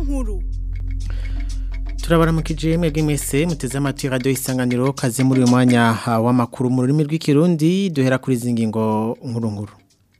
nkuru. Turabaramukije mwebwe mwese muteze amatwi radio Isanganiro kaze muri uyu mwanya w'amakuru mu rurimi rw'ikirundi duhera kuri zingingo nkuru.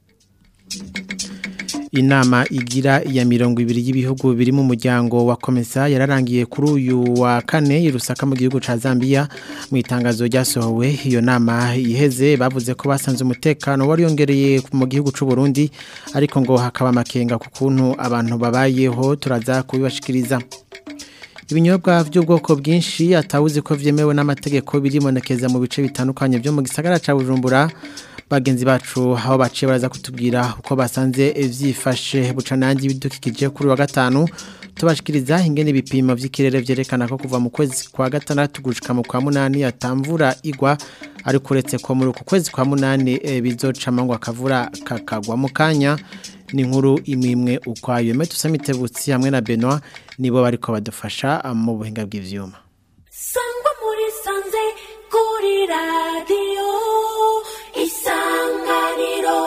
Inama igira ya 200 y'ibihugu biri mu muryango wa Komesa yararangiye kuri uyu wa kane irusaka mu gihugu ca Zambia mu itangazo ryasohowe. Iyo nama iheze bavuze ko basanze umutekano wari yongereye mu gihugu c'u Burundi ariko ngo hakaba makenga ku kuntu abantu babayeho turaza kubibashikiriza. Ibinyobwa by'ubwoko bwinshi atawuzi ko vyemewe n'amategeko birimonekeza mu bice bitandukanye byo mu gisagara ca Bujumbura. Bagenzi bacu aho baciye baraza kutubwira uko basanze vyifashe bucanangi bidukikije kuri wa gatanu tubashikiriza ingene ibipimo vy'ikirere vyerekana ko kuva mu kwezi kwa gatandatu gushika mu kwa munani atamvura igwa ariko uretse ko muri uku kwezi kwa munani bizoca mangwa akavura kakagwa mu kanya ni nkuru imwe ukwayo Metusamitebutsi hamwe na Benoit nibo bariko badufasha mu buhinga bw'ivyuma. Sangwa muri sanze kuri radio Isanganiro.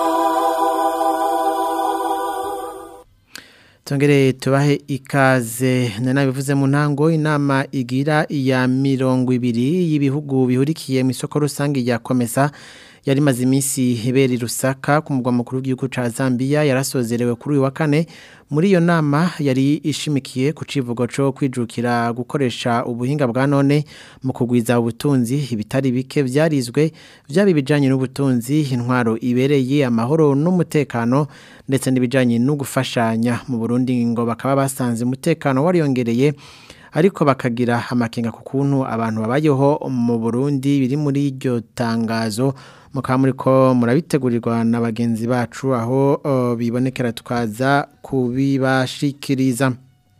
Tongere tubahe ikaze nanabivuze mu ntango inama igira ya 200 y'ibihugu bihurikiye mu isoko rusange ya Komesa yari maze iminsi hebera Rusaka ku mugwa mukuru w'igihugu ca Zambia yarasozerewe kuri uyu wa kane. Muri iyo nama yari ishimikiye ku civugo cyo kwijukira gukoresha ubuhinga bwa none mu kugwiza ubutunzi ibitari bike vyarizwe vyabi bijanye n'ubutunzi intwaro ibereye amahoro n'umutekano ndetse n'ibijanye no gufashanya mu Burundi ngo bakaba basanze umutekano wari yongereye ariko bakagira amakenga ku kuntu abantu babayeho mu Burundi biri muri iryo tangazo mukamuriko murabitegurirwa na bagenzi bacu aho bibonekera tukaza kubibashikiriza.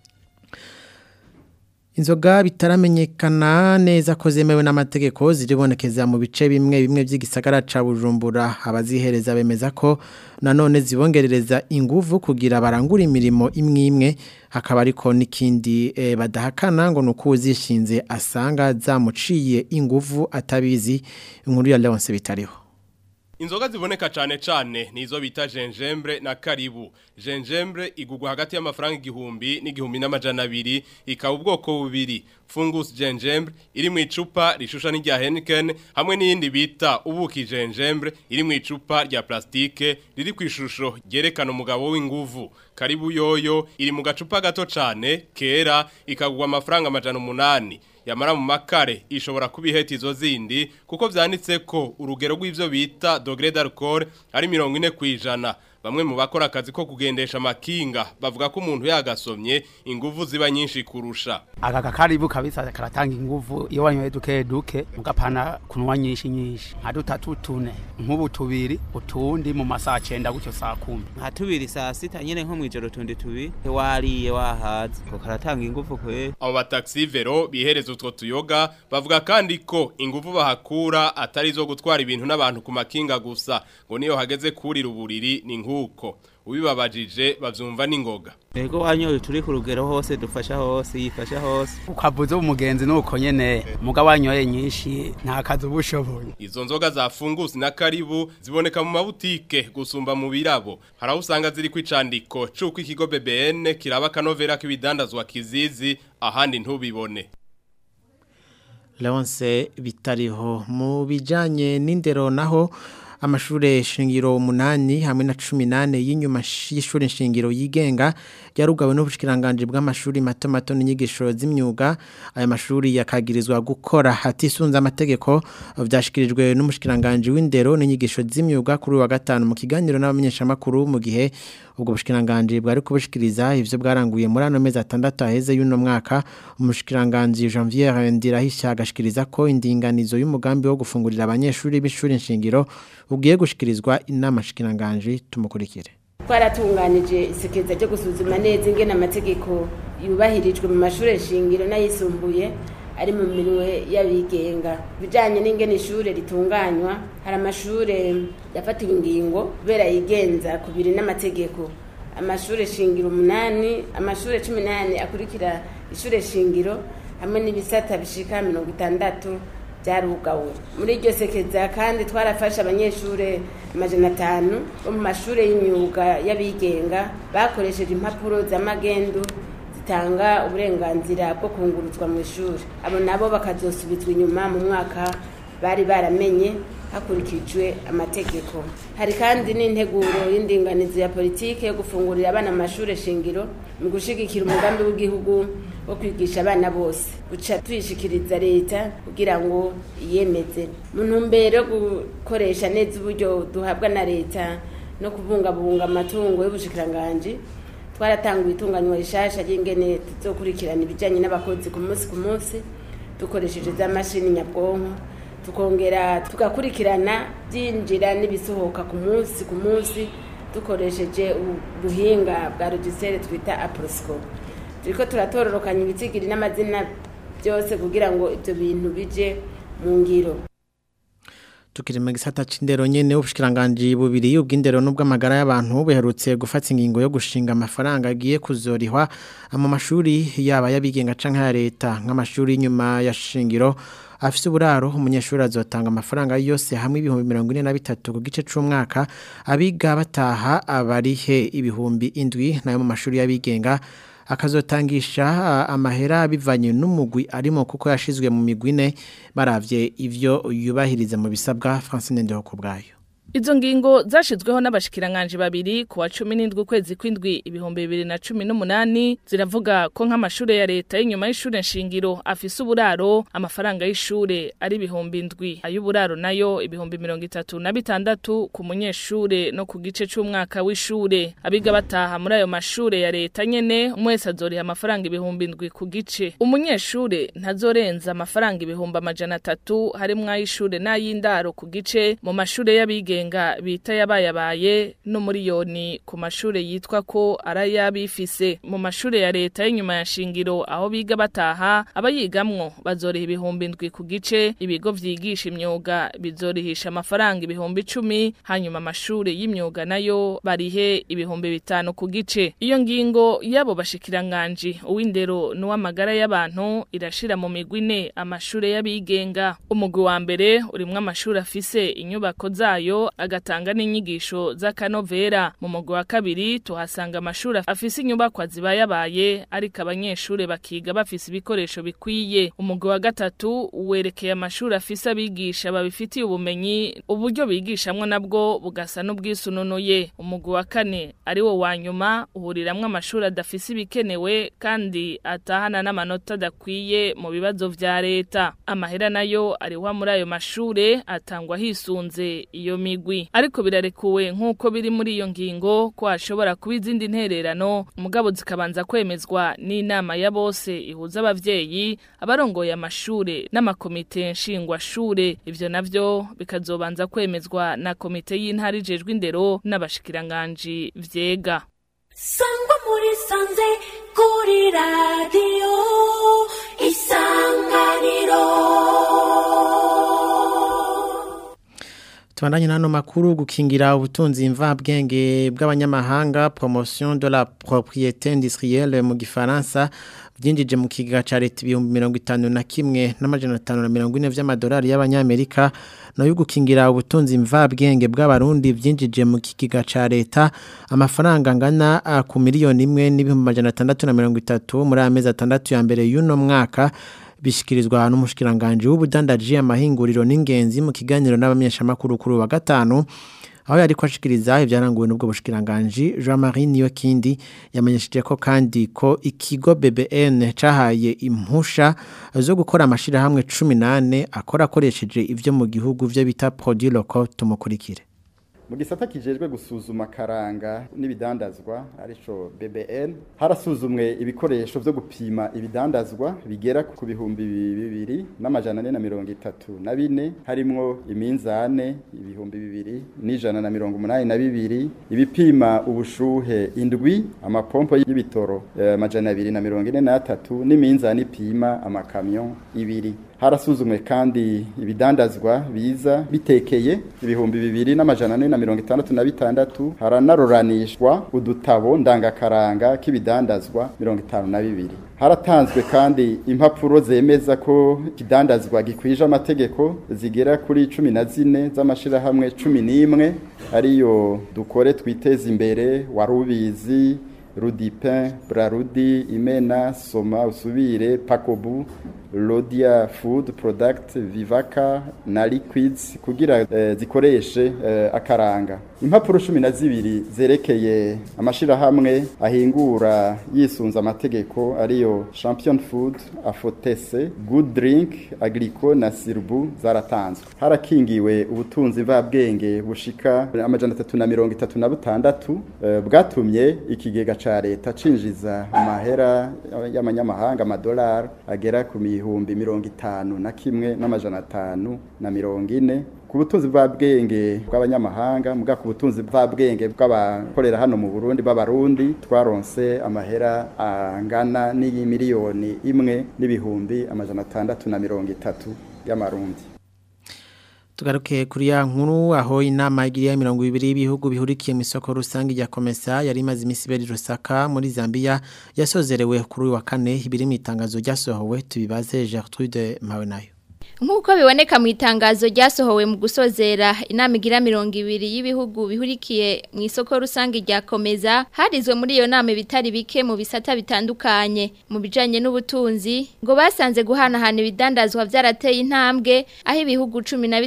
Inzoga bitaramenyekana neza ko zemewe n'amategeko ziribonekeza mu bice bimwe by'igisagara ca Bujumbura abazihereza bemeza ko nanone zibongerereza inguvu kugira barangura imirimo imwe hakaba ariko nikindi badahakana ngo nuko uzishinze asanga zamuciye inguvu atabizi. Inkuru ya Leonce Bitariho. Inzoga ziboneka cane nizo bita gingembre na karibu. Gingembre igugwa hagati y'amafaranga 1000 n'igihumbi n'amajana 200 ikaba ubwoko bubiri. Fungus gingembre iri mu icupa rishusha n'irya Heineken hamwe n'iyindi bita ubuki gingembre iri mu icupa rya plastike riri kwishusho ryerekana umugabo w'inguvu. Karibu yoyo iri mu gacupa gato cane kera ikagugwa amafaranga 800. Yamara mu makare ishobora kubiheta izo zindi kuko vyanditse ko urugero rw'ivyo bita degré d'alcool ari 40%. Bamwe mu bakora akazi ko kugendesha makinga bavuga ko umuntu yagasomye inguvu ziba nyinshi kurusha. Aka karibu kabisa karatanga inguvu iyo wanyoye duke mugapana kunwa nyinshi nka 3 4 nk'ubu 2 utundi mu masaha 9 gutyo saa 10 nka 2 saa 6 nyene nko mwijoro 22 wariye wahaze ko karatanga inguvu kwe. Abo bataxi vero bihereza utwo tuyoga bavuga kandi ko inguvu bahakura atari zo gutwara ibintu n'abantu ku makinga gusa ngo niyo hageze kuri ruburiri ni uko ubibabajije bavyumva n'ingoga. Ego wanyoye turi ku rugero hose dufasha hose yifasha hose ukavuze umugenzi nuko nyene muga wanyoye nyinshi nta kazi ubushoboye. Izo nzoga za Fungus na Karibu ziboneka mu mabutike gusumba mu birabo haraho usanga ziri kwicandiko cuko ikigo BBN kiraba kanovera k'ibidandazwa kizizi ahandi ntubibone. Leonce Bitariho mu bijanye n'indero naho amashure shingiro 8 hamwe na 18 y'inyuma y'ishure shingiro yigenga yarugawe n'ubushikiranganje bw'amashuri mato n'inyigisho z'imyuga. Aya mashuri yakagirizwa gukora hatisunza amategeko vyashikirijwe n'umushikiranganje w'indero n'inyigisho z'imyuga kuri wa gatanu mu kiganiro n'abamenyesha makuru mu gihe ubwo bushikiranganje bwari kubushikiriza ivyo bwaranguye muri ano mezi 6 aheze y'uno mwaka. Umushikiranganje Janvier Ndirahisha agashikiriza ko indinganizo y'umugambi wo gufungurira abanyeshuri b'ishuri nshingiro ugiye gushikirizwa inama shikiranganje. Tumukurikire. Twaratunganije isekeza ryo gusuzuma neza ingene amategeko yubahirijwe mu mashuri shingiro n'ayisumbuye ari mu minwe y'abigenga. Bijanye n'ingene ishure ritunganywa hari amashure yafatiwe ingingo kubera yigenza kubiri n'amategeko. Amashure shingiro 8, amashure 18 akurikira ishure shingiro hamwe n'ibisata bishika 60 byarugawe. Muri iryo sekeza kandi twarafasha abanyeshure 500 bo mu mashure y'imyuga y'abigenga bakoresheje impapuro z'amagendu zitanga uburenganzira bwo kunguruzwa mu ishuri. Abo nabo bakazosubizwa inyuma mu mwaka bari baramenye hakurikijwe amategeko. Hari kandi n'integuro y'indinganizo ya politike yo gufungurira abana amashuri shingiro mu gushigikira umugambi w'igihugu wo kwigisha abana bose. Uca tuyishikiriza leta kugira ngo iyemeze. Mu ntumbero yo gukoresha neza uburyo duhabwa na leta no kubungabunga amatungo y'ubushikiranganje, twaratanguye itunganywa rishasha ry'ingene tuzokurikirana ibijanye n'abakozi ku munsi dukoresheje za mashini nyabwonko, tukongera tugakurikirana byinjira n'ibisohoka ku munsi dukoresheje ubuhinga bwa logiciel twita Aprosco. Turiko turatororokanya ibitigiri n'amazina byose kugira ngo ibyo bintu bije mu ngiro. Tukiri mu gisata c'indero nyene ubushikiranganje bubiri ubw'indero n'ubw'amagara y'abantu buherutse gufata ingingo yo gushinga amafaranga agiye kuzorihwa mu mashuri yaba yabigenga canke ya leta nk'amashuri nyuma ya shingiro afise uburaro umunyeshuri azotanga amafaranga yose hamwe ibihumbi 43 ku gice c'umwaka abiga bataha abarihe ibihumbi 7 nayo mu mashuri yabigenga akazotangisha amahera bivanye n'umugwi arimo kuko yashizwe mu migwine baravye ivyo yubahiriza mu bisabwa. Francine Ndeho kubwayo. Izo ngingo zashizweho n'abashikiranganje babiri ku wa 17 kwezi kw'indwi 2018 ziravuga ko nk'amashure ya leta y'inyuma y'ishure nshingiro afise uburaro amafaranga y'ishure ari ibihumbi 7 ay'uburaro nayo ibihumbi 36 ku munyeshure no ku gice c'umwaka w'ishure. Abiga bataha muri ayo mashure ya leta nyene umwese azoriha amafaranga ibihumbi 7 ku gice. Umunyeshure ntazorenza amafaranga ibihumbi 300 harimwo ay'ishure n'ay'indaro ku gice mu mashure y'abige bita yabaye no muri yoni ku mashure yitwa ko arayabifise. Mu mashure ya leta y'inyuma ya shingiro aho biga bataha abayigamwo bazoriha ibihumbi 7 ku gice, ibigo vyigisha imyuga bizorihisha amafaranga ibihumbi 10 hanyuma amashure y'imyuga nayo barihe ibihumbi 5 ku gice. Iyo ngingo yabo bashikiranganje uw'indero n'uw'amagara y'abantu irashira mu migwine amashure y'abigenga. Umugwi wa mbere urimwo amashure afise inyubako zayo agatanga n'inyigisho z'akanovera. Mu mugwi wa kabiri tuhasanga amashuri afise inyubakwa zibayabaye ariko abanyeshure bakiga bafise ibikoresho bikwiye. Umugwi wa gatatu werekeye amashuri afise abigisha babifitiye ubumenyi uburyo bigishamwe nabwo bugasa n'ubwisununuye. Umugwi wa kane ari wo wanyuma uhuriramwe amashuri adafise ibikenewe kandi atahana n'amanota adakwiye mu bibazo vya leta. Amahera nayo ariwa muri ayo mashure atangwa hisunze iyo migwi, ariko birarekuwe nk'uko biri muri iyo ngingo ko hashobora kuba izindi ntererano mugabo zikabanza kwemezwa n'inama ya bose ihuza abavyeyi abarongoye amashure n'amakomite nshingwashure. Ivyo navyo bikazobanza kwemezwa na komite y'intara ijejwe indero n'abashikiranganje vyega. Sangwa muri sanze kuri radio Isanganiro. Tubandanye nano makuru gukingira ubutunzi imvabwenge bw'abanyamahanga promotion de la propriété industrielle mu gifaransa byinjije mu kiga ca leta 51 n'amajana 540 vy'amadolari y'abanyamerika no yo gukingira ubutunzi imvabwenge bw'abarundi byinjije mu kiga ca leta amafaranga ngana ku miliyoni 1,630 muri amezi 6 ya mbere y'uno mwaka bishikirizwa n'umushikiranganje w'ubudandaji amahinguriro n'ingenzi mu kiganiro n'abamenyeshamakuru kuri wa gatanu aho yari kwashikiriza ibyaranguwe n'ubwo bushikiranganje Jean-Marie Niyokindi yamenyesheje ko kandi ko ikigo BBN cahaye impusha zo gukora amashira hamwe 18 akora akoresheje ivyo mu gihugu vyo bita produit local. Tumukurikire. Mu gisata kijejwe gusuzuma karanga n'ibidandazwa arico BBN harasuzumwe ibikoresho vyo gupima ibidandazwa bigera ku bihumbi 2,434 harimwo iminzane ibihumbi 2,182 ibipima ubushuhe indwi amapompo y'ibitoro 243 n'iminzane ipima amakamyo 2. Harasuzumwe kandi ibidandazwa biza bitekeye ibihumbi 2,466 haranaroranishwa udutabo ndangakaranga k'ibidandazwa 52. Haratanzwe kandi impapuro zemeza ko ikidandazwa gikwije amategeko zigera kuri 14 z'amashira hamwe 11 ariyo dukore twiteza imbere warubizi Rudipin, Brarudi, Imena, Soma, Usubire, Pakobu, Lodia Food Product, Vivaca na Liquids kugira zikoreshe akaranga. Impapuro 12 zerekeye amashirahamwe ahingura yisunza amategeko ariyo Champion Food, Afotese, Good Drink, Agrico na Sirbu zaratanzwe. Harakingiwe ubutunzi bw'abwenge bushika 336 bwatumye ikigega ca leta cinjiza amahera y'amanyamahanga amadolari agera ku 51,540 ku butunzi bw'abwenge bw'abanyamahanga muga ku butunzi bw'abwenge bw'abakorera hano mu Burundi b'abarundi twaronse amahera angana n'imiliyoni 1,630 y'amarundi. Tugaruke kuri ya nkuru aho inama igiriya 20 y'ibihugu bihurikiye mu isoko rusange rya Komesa yari imaze imisi beri Lusaka muri Zambia yasozerewe kuri uyu wa kane ibiri mu itangazo ryasohowe tubibaze Gertrude Mawenayo. Nk'uko biboneka mu itangazo ryasohowe mu gusozera inama igira 20 y'ibihugu bihurikiye mu isoko rusange rya Komeza harizwe muri iyo nama bitari bike mu bisata bitandukanye mu bijanye n'ubutunzi ngo basanze guhanahana ibidandazwa vyarateye intambwe aho ibihugu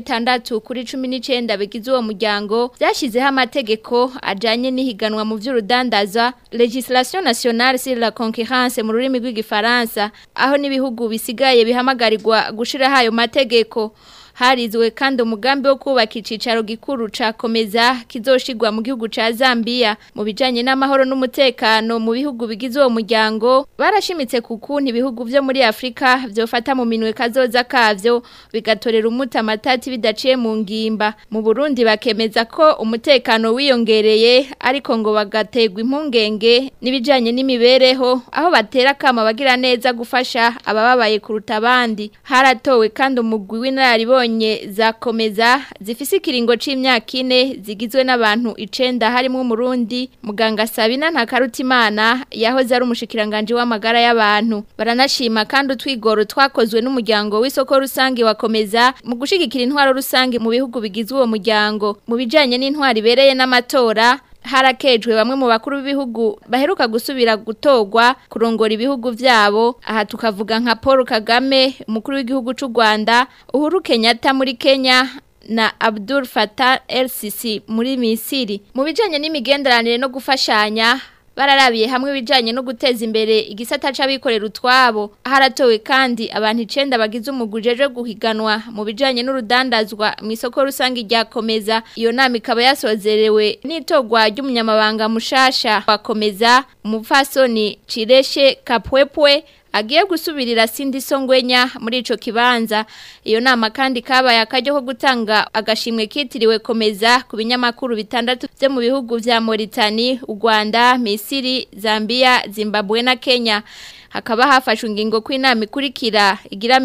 16 kuri 19 bigize uwo muryango byashizeho amategeko ajanye n'ihiganwa mu vy'urudandaza legislation nationale sur la concurrence mu rurimi rw'igifaransa aho n'ibihugu bisigaye bihamagarirwa gushira hayo mategeko harizwe kandi umugambi wo kubaka icicaro gikuru ca Komeza kizoshigwa mu gihugu ca Zambia mu bijanye n'amahoro n'umutekano mu bihugu bigize uwo muryango barashimitse kukuntu ibihugu vyo muri Afrika vyofata mu minwe kazoza kavyo bigatorera umuti amatati bidaciye mu ngimba mu Burundi bakemeza ko umutekano wiyongereye ariko ngo bagategwa impungenge nibijanye n'imibereho aho batera kama bagira neza gufasha abababaye kuruta abandi haratowe kandi umugwi w'inararibonye za Komeza zifise ikiringo c'imyaka 4 zigizwe n'abantu 9 harimo umurundi muganga Sabina Ntakarutimana yahoze ari umushikiranganje w'amagara y'abantu baranashima kandi utwigoro twakozwe n'umuryango w'isoko rusange wa Komeza mu gushigikira intwaro rusange mu bihugu bigizwe uwo muryango mu bijanye n'intwari bereye n'amatora harakejwe bamwe mu bakuru b'ibihugu baheruka gusubira gutogwa kurongora ibihugu vyabo aha tukavuga nka Paul Kagame umukuru w'igihugu c'u Rwanda Uhuru Kenyatta muri Kenya na Abdul Fattah el-Sisi muri Misiri mu bijanye n'imigenderanire no gufashanya bararabiye hamwe bijanye no guteza imbere igisata c'abikorera utwabo haratowe kandi abantu 9 bagize umugujeje guhiganwa mu bijanye n'urudandazwa mu isoko rusange rya Komeza iyo nama ikaba yasozerewe n'itogwa ry'umunyamabanga mushasha wa Komeza umupfasoni Cireshe Kapwepwe agiye gusubirira Sindi Songwenya muri ico kibanza iyo nama kandi kabaye akaryo ko gutanga agashimwe kitiriwe Komeza ku binyamakuru bitandatu byo mu bihugu vya Mauritania, u Rwanda, Misiri, Zambia, Zimbabwe na Kenya hakaba hafashwe ingingo ku inama ikurikira igira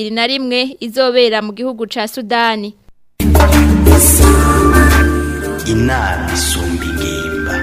21 izobera mu gihugu ca Sudani. Inama isumba ingimba.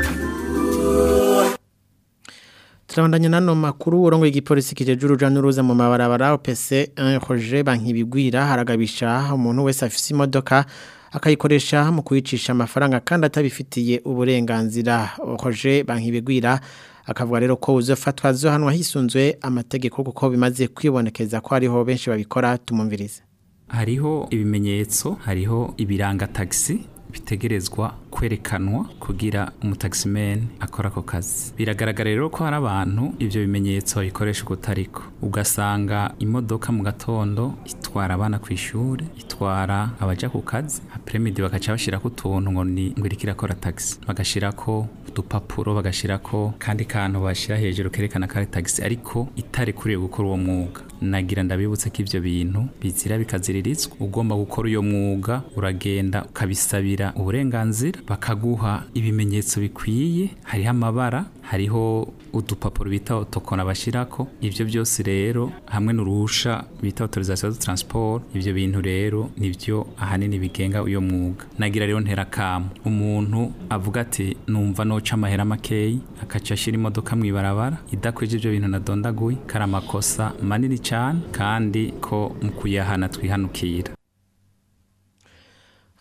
Turabandanya nano makuru urongo igipolisi kijeje uruja n'uruza mu mabarabara OPC Roger Bankibigwira haragabisha umuntu wese afise imodoka akayikoresha mu kuyicisha amafaranga kandi atabifitiye uburenganzira. Roger Bankibigwira akavuga rero ko uzofatwa zo hanwa hisunzwe amategeko kuko bimaze kwibonekeza ko ariho benshi babikora tumumvirize. Hariho ibimenyetso, hariho ibiranga taxi bitegerezwa kwerekanwa kugira umutaximen akora ko kazi. Biragaragara rero ko hari abantu ivyo bimenyetso bikoresha kutariko. Ugasanga imodoka mu gatondo itwara abana ku ishure, itwara abaja ku kazi, apremidi bakaca bashirako utuntu ngo ni ngwirikira kora taxi. Bagashirako udupapuro, bagashirako kandi kantu bashira hejuru kerekana ko ari taxi ariko itari kuriye gukora uwo mwuga. Nagira ndabibutse ko ivyo bintu bizira bikaziririzwa. Ugomba gukora uyo mwuga uragenda ukabisabira uburenganzira bakaguha ibimenyetso bikwiye, hariho amabara, hariho udupapuro bita otokona bashirako. Ivyo byose rero hamwe n'uruhusha bita autorisation de transport, ivyo bintu rero nivyo ahanini bigenga uyo mwuga. Nagira rero ntera kamo umuntu avuga ati numva no ca mahera makeyi akaca ashira imodoka mwibarabara idakwije ivyo bintu nadondaguye karamakosa manini cyane kandi ko mukuyahana twihanukira.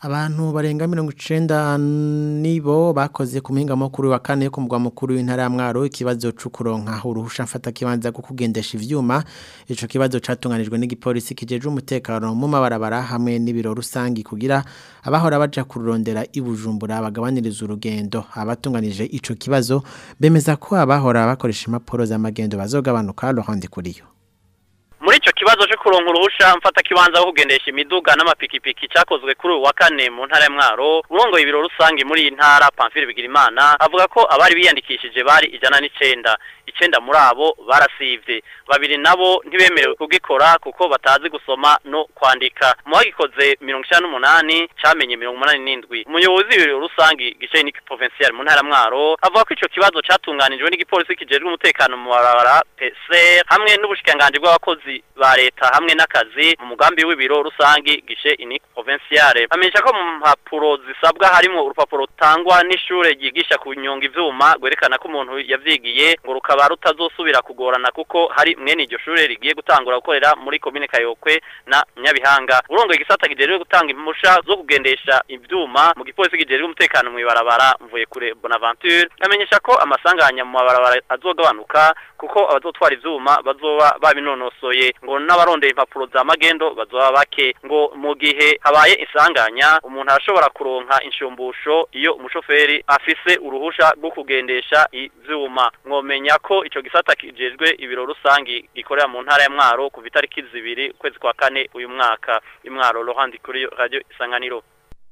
Abantu barenga 90 nibo bakoze ku mpinga mukuru wa kane ku mugwa mukuru w'intara ya Mwaro ikibazo c'ukuronka uruhusha mfata kibanza go kugendesha ivyuma ico kibazo catunganijwe n'igipolisi kijeje umutekano mu mabarabara hamwe n'ibiro rusangi kugira abahora baja kurondera ibujumbura bagabaniriza urugendo abatunganije ico kibazo bemeza ko abahora bakoresha impapuro z'amagendo bazogabanuka Laurent Kuriyo. Muri ico kibazo cyo kuronka uruhusha mfata kibanza wo kugendesha imiduga n'amapikipiki cyakozwe kuri wa kane mu ntara ya Mwaro urongo ibiro rusangi muri intara Pamphile Bigirimana avuga ko abari biyandikishije bari 109 muri abo barasivye babiri nabo ntibemerewe kugikora kuko batazi gusoma no kwandika mu bagikoze 58 cyamenye 87 umuyobozi w'ibiro rusangi gishe ni provincial mu ntara ya Mwaro avuga ko ico kibazo catunganijwe n'igipolisi kijejwe umutekano mu barabara PC hamwe n'ubushikanganje bw'abakozi ba leta hamwe n'akazi mu mugambi w'ibiro rusangi gishe ini provinciale amenyesha ko mu mpapuro zisabwa harimo urupapuro rutangwa n'ishure ryigisha kunyonga ivyuma gwerekana ko umuntu yavyigiye ngo rukaba rutazosubira kugorana kuko hari mwene iryo shure rigiye gutangura gukorera muri commune Kayokwe na Nyabihanga urongo igisata kijeje gutanga impusha zo kugendesha ivyuma mu gipolisi kijeje umutekano mu ibarabara mvuye kure Bonaventure amenyesha ko amasanganya mu mabarabara azogabanuka kuko abazotwara ivyuma bazoba babinonosoye ngo n'abarondeye impapuro za magendo bazoba bake ngo mu gihe habaye isanganya umuntu arashobora kuronka inshumbusho iyo umushoferi afise uruhusha rwo kugendesha ivyuma mwomenya ko ico gisata kijejwe ibiro rusangi gikorera mu ntara ya Mwaro ku itariki 2 kwezi kwa kane uyu mwaka Imwaro Laurent kuri radio Isanganiro.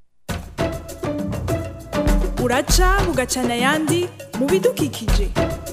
Uraca bugacana yandi mu bidukikije.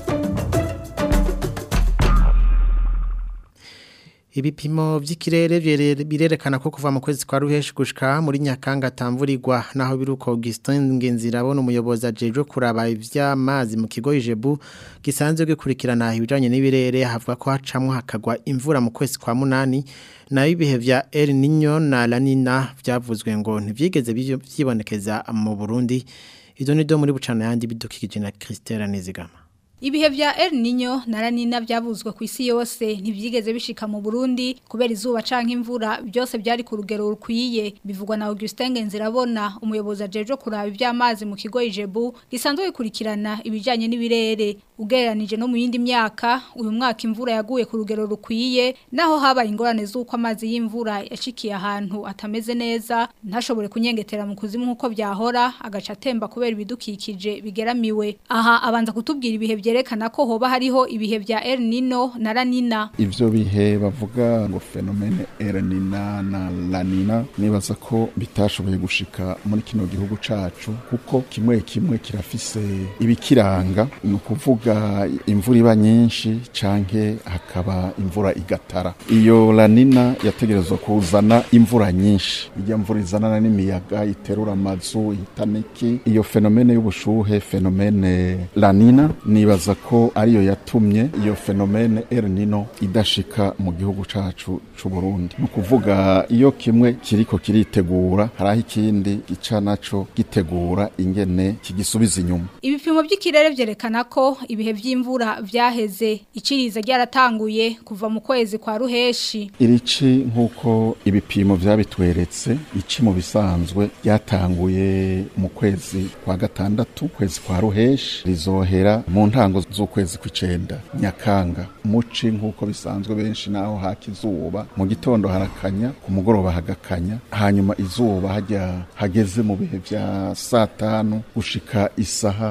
Ibipimo vy'ikirere birerekana ko kuva mu kwezi kwa ruheshi gushika muri Nyakanga tamvurirwa naho biruko Augustin Ngenzirabona umuyobozi ajeje kuraba ivy'amazi mu kigo Ijebu gisanzwe gikurikirana ibijanye n'ibirere havuga ko hacamwe hakagwa imvura mu kwezi kwa munani na ibihe vya El Niño na La Nina vyavuzwe ngo ntivyigeze byibonekeza mu Burundi izo nido muri bucana yandi bidukikije na Christelle Nizigama. Ibihe vya El Niño na La Nina vyavuzwe ku isi yose ntivyigeze bishika mu Burundi kubera izuba canke imvura byose byari ku rugero rukwiye bivugwa na Augustin Ngenzirabona umuyobozi ajeje kuraba ivy'amazi mu kigo Ijebu gisanzwe gikurikirana ibijanye n'ibirere ugereranije no mu yindi myaka uyu mwaka imvura yaguye ku rugero rukwiye naho habaye ingorane z'uko amazi y'imvura yashikiye ahantu atameze neza ntashobore kunyengetera mu kuzimu nkuko byahora agaca atemba kubera ibidukikije bigeramiwe aha abanza kutubwira ibihe byerekana ko hoba hariho ibihe vya El Niño na La Nina. Ivyo bihe bavuga ngo fenomene El Niño na La Nina nibaza ko bitashoboye gushika muri kino gihugu cacu kuko kimwe kirafise ibikiranga no kuvuga imvura iba nyinshi canke hakaba imvura igatara. Iyo La Nina yategerezwa kuzana imvura nyinshi. Iyo mvura izanana n'imiyaga iterura amazu itaniki. Iyo fenomene y'ubushuhe fenomene La Nina nibaza ko ariyo yatumye iyo fenomene El Niño idashika mu gihugu cacu c'u Burundi. No kuvuga iyo kimwe kiriko kiritegura haraho ikindi gica naco gitegura ingene kigisubiza inyuma. Ibipimo by'ikirere vyerekana ko ibihe vy'imvura vyaheze iciriza ryaratanguye kuva mu kwezi kwa ruheshi. Irici nkuko ibipimo vyabitweretse ici mu bisanzwe ryatanguye mu kwezi kwa gatandatu kwezi kwa ruheshi rizohera mu ntango z'ukwezi kw'icenda Nyakanga muci nkuko bisanzwe benshi naho hakizuba mu gitondo harakanya ku mugoroba hagakanya hanyuma izuba hageze mu bihe vya saa 5 gushika isaha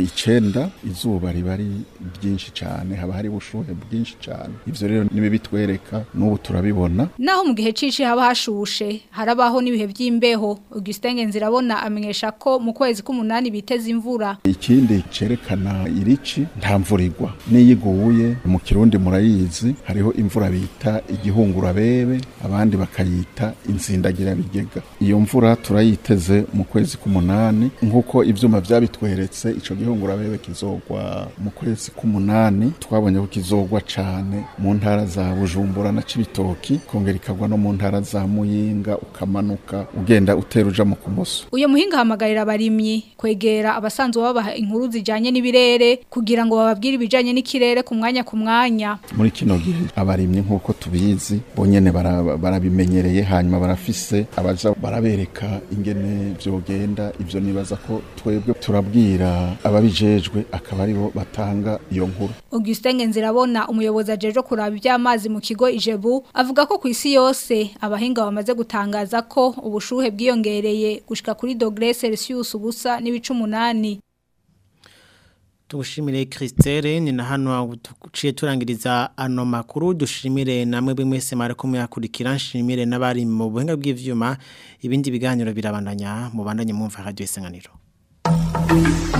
9 izuba riba ari byinshi cyane haba hari bushuhe bwinshi cyane ivyo rero nibe bitwereka n'ubu turabibona naho mu gihe cici haba hashushe harabaho n'ibihe vy'imbeho Augustin Ngenzirabona amenyesha ko mu kwezi k'umunani biteze imvura ikindi cerekana irici nta mvura igwa n'iyiguye mu Kirundi murayizi hariho imvura bita igihungura bebe abandi bakayita inzindagira bigega iyo mvura turayiteze mu kwezi k'umunani nkuko ivyuma vyabitweretse ico gihungura bebe kizogwa mu kwezi k'umunani twabonye ko kizogwa cane mu ntara za Bujumbura na Cibitoki kongera ikagwa no mu ntara za Muyinga ukamanuka ugenda utera uja mu kumoso. Uyo muhinga hamagarira abarimyi kwegera abasanzwe babaha inkuru zijanye n'ibirere kugira ngo bababwire ibijanye n'ikirere ku mwanya. Muri kino gihe abarimyi nkuko tubizi bonyene barabimenyereye hanyuma barafise abaja barabereka ingene vyogenda ivyo nibaza ko twebwe turabwira ababijejwe akaba aribo batanga iyo nkuru. Augustin Ngenzirabona umuyobozi ajeje kuraba iby'amazi mu kigo Ijebu avuga ko ku isi yose abahinga bamaze gutangaza ko ubushuhe bwiyongereye gushika kuri °C ubusa n'ibice 8. Tugushimire Christelle ni na hano tuciye turangiriza ano makuru dushimire namwe bimwese mareko muyakurikira nshimire n'abari mu buhinga bw'ivyuma ibindi biganiro birabandanya mu bandanye mwumva radio Isanganiro.